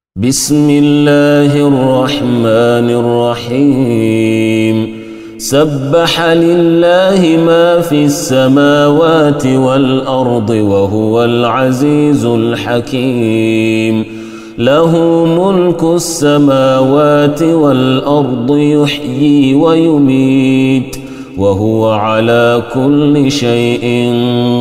بسم الله الرحمن الرحيم سبح لله ما في السماوات والأرض وهو العزيز الحكيم له ملك السماوات والأرض يحيي ويميت وهو على كل شيء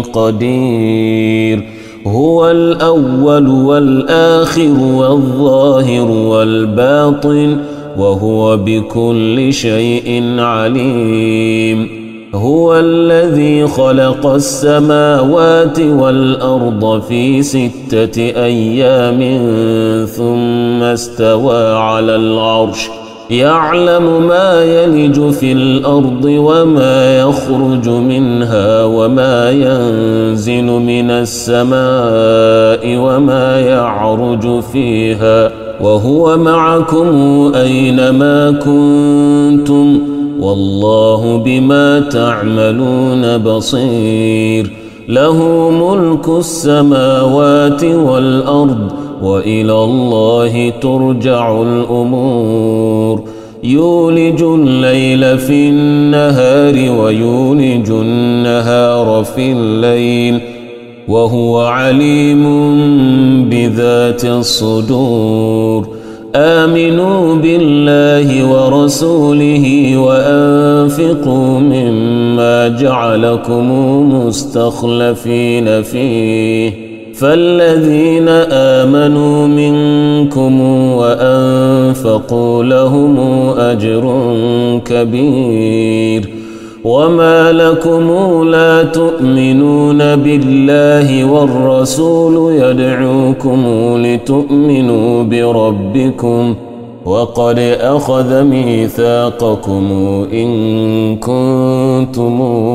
قدير هو الأول والآخر والظاهر والباطن وهو بكل شيء عليم هو الذي خلق السماوات والأرض في 6 أيام ثم استوى على العرش يعلم ما يلج في الأرض وما يخرج منها وما ينزل من السماء وما يعرج فيها وهو معكم أينما كنتم والله بما تعملون بصير له ملك السماوات والأرض وإلى الله ترجع الأمور يولج الليل في النهار ويولج النهار في الليل وهو عليم بذات الصدور آمنوا بالله ورسوله وأنفقوا مما جعلكم مستخلفين فيه فالذين آمنوا منكم وأنفقوا لهم أجر كبير وما لكم لا تؤمنون بالله والرسول يدعوكم لتؤمنوا بربكم وقد أخذ ميثاقكم إن كنتم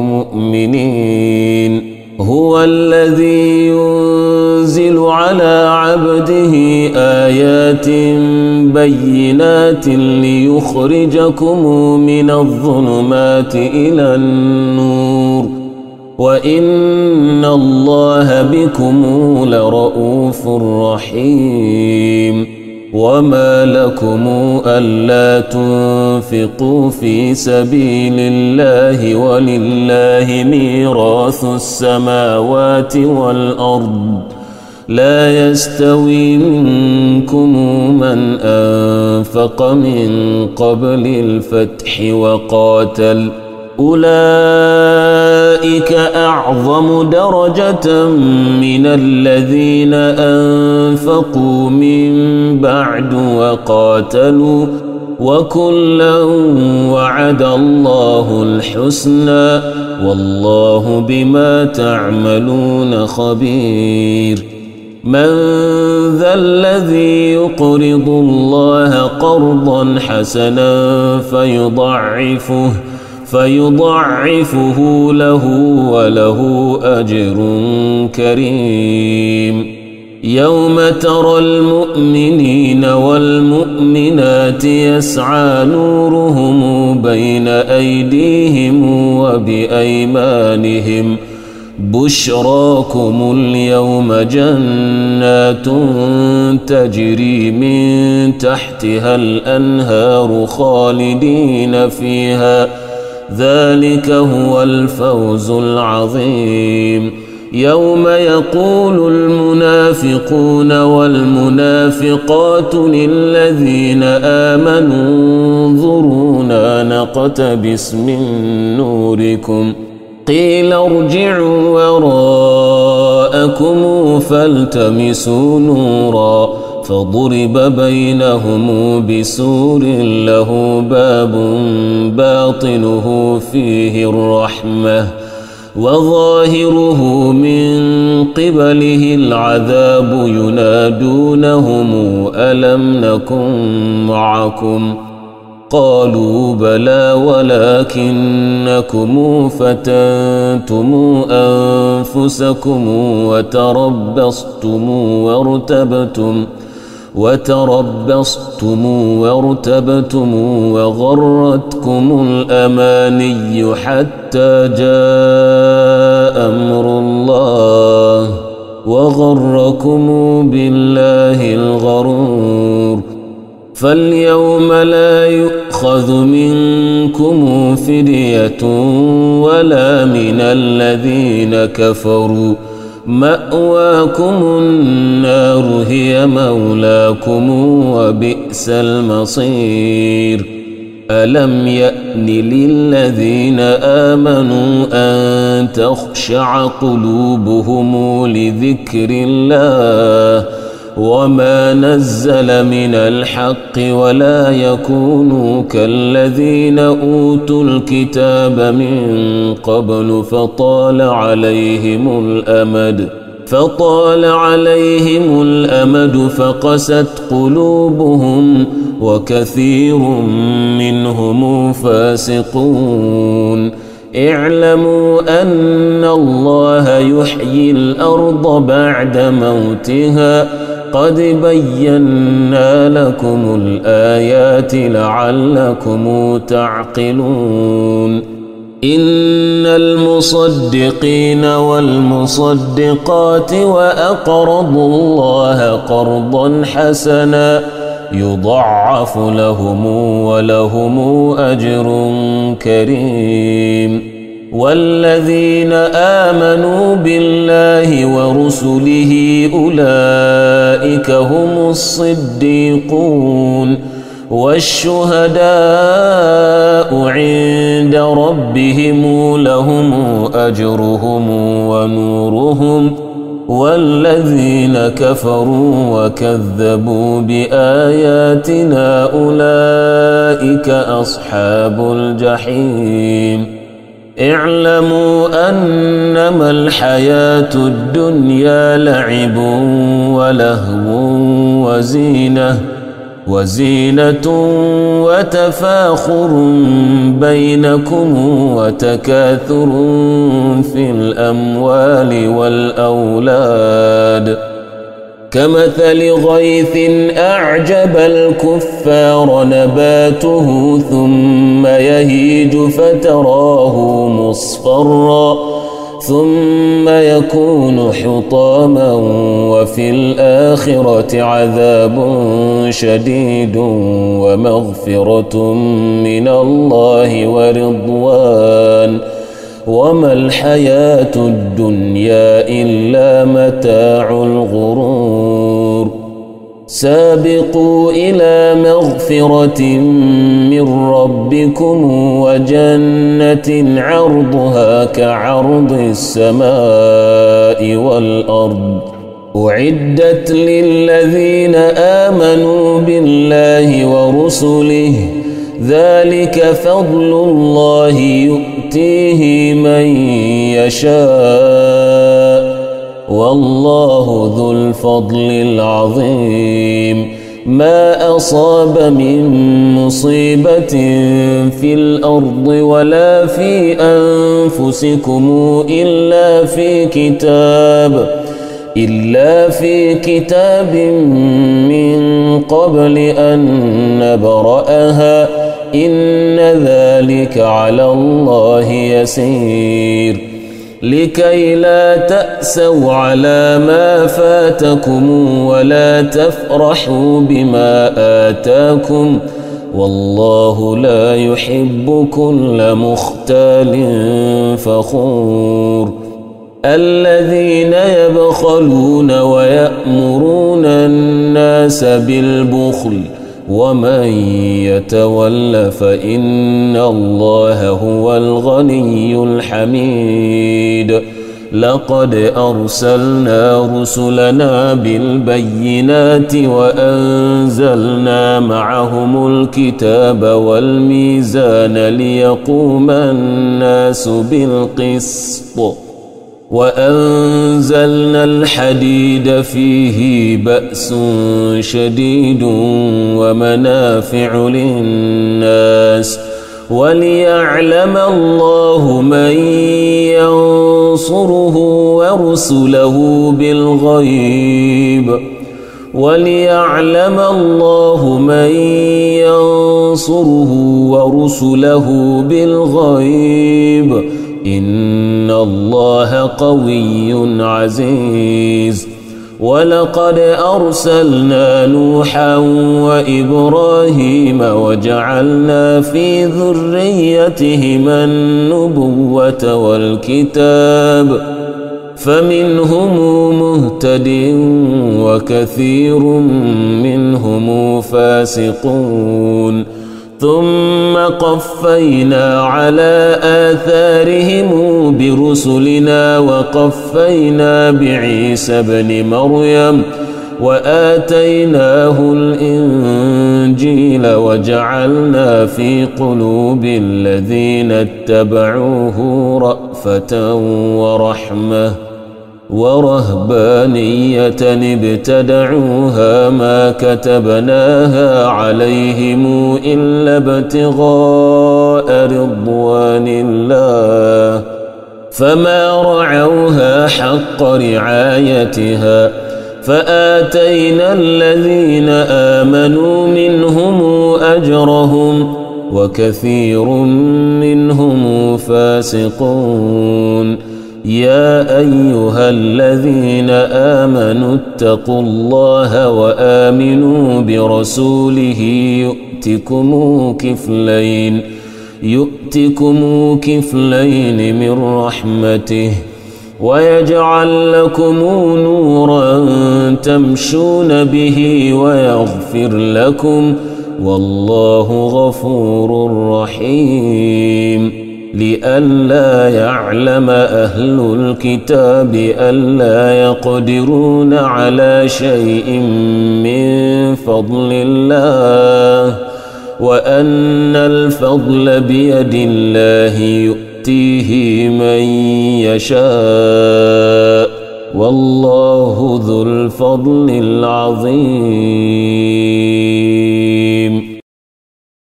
مؤمنين هو الذي ينزل على عبده آيات بينات ليخرجكم من الظلمات إلى النور وإن الله بكم لرؤوف رحيم وما لكم ألا تنفقوا في سبيل الله ولله ميراث السماوات والأرض لا يستوي منكم من أنفق من قبل الفتح وقاتل أولئك أعظم درجة من الذين أنفقوا من بعد وقاتلوا وكلا وعد الله الحسنى والله بما تعملون خبير من ذا الذي يقرض الله قرضا حسنا فيضعفه له وله أجر كريم يوم ترى المؤمنين والمؤمنات يسعى نورهم بين أيديهم وبأيمانهم بشراكم اليوم جنات تجري من تحتها الأنهار خالدين فيها ذلك هو الفوز العظيم يوم يقول المنافقون والمنافقات للذين آمنوا انظرونا نقتبس من نوركم قيل ارجعوا وراءكم فالتمسوا نورا فضرب بينهم بسور له باب باطنه فيه الرحمة وظاهره من قبله العذاب ينادونهم ألم نكن معكم قالوا بلى ولكنكم فتنتم أنفسكم وتربصتم وارتبتم وغرتكم الأماني حتى جاء أمر الله وغركم بالله الغرور. فاليوم لا يؤخذ منكم فدية ولا من الذين كفروا، مأواكم النار هي مولاكم وبئس المصير. ألم يأن للذين آمنوا أن تخشع قلوبهم لذكر الله وما نزل من الحق ولا يكونوا كالذين أوتوا الكتاب من قبل فطال عليهم الأمد فقست قلوبهم وكثير منهم فاسقون. اعلموا أن الله يحيي الأرض بعد موتها قد بينا لكم الآيات لعلكم تعقلون. إن المصدقين والمصدقات وأقرضوا الله قرضا حسنا يضاعف لهم ولهم أجر كريم. والذين آمنوا بالله ورسله أولئك هم الصديقون والشهداء عند ربهم لهم أجرهم ونورهم. والذين كفروا وكذبوا بآياتنا أولئك أصحاب الجحيم. اعلموا أنما الحياة الدنيا لعب ولهو وزينة وتفاخر بينكم وتكاثر في الأموال والأولاد كمثل غيث أعجب الكفار نباته ثم يهيج فتراه مصفرا ثم يكون حطاما وفي الآخرة عذاب شديد ومغفرة من الله ورضوان وما الحياة الدنيا إلا متاع الغرور. سابقوا إلى مغفرة من ربكم وجنة عرضها كعرض السماء والأرض أعدت للذين آمنوا بالله ورسله ذلك فضل الله يؤتيه من يشاء والله ذو الفضل العظيم. ما أصاب من مصيبة في الأرض ولا في أنفسكم إلا في كتاب من قبل أن نبرأها إن ذلك على الله يسير. لكي لا تأسوا على ما فاتكم ولا تفرحوا بما آتاكم والله لا يحب كل مختال فخور. الذين يبخلون ويأمرون الناس بالبخل ومن يتول فإن الله هو الغني الحميد. لقد أرسلنا رسلنا بالبينات وأنزلنا معهم الكتاب والميزان ليقوم الناس بالقسط وأنزلنا الحديد فيه بأس شديد ومنافع للناس وليعلم الله من ينصره ورسله بالغيب إن الله قوي عزيز ولقد أرسلنا نوحا وإبراهيم وجعلنا في ذريتهما النبوة والكتاب فمنهم مهتد وكثير منهم فاسقون ثم قفينا على آثارهم برسلنا وقفينا بعيسى ابن مريم وآتيناه الإنجيل وجعلنا في قلوب الذين اتبعوه رأفة ورحمة ورهبانية ابتدعوها ما كتبناها عليهم إلا ابتغاء رضوان الله فما رعوها حق رعايتها فآتينا الذين آمنوا منهم أجرهم وكثير منهم فاسقون يا أيها الذين آمنوا اتقوا الله وآمنوا برسوله يؤتكم كفلين من رحمته ويجعل لكم نورا تمشون به ويغفر لكم والله غفور رحيم لئلا يعلم أهل الكتاب ألا يقدرون على شيء من فضل الله وأن الفضل بيد الله يؤتيه من يشاء والله ذو الفضل العظيم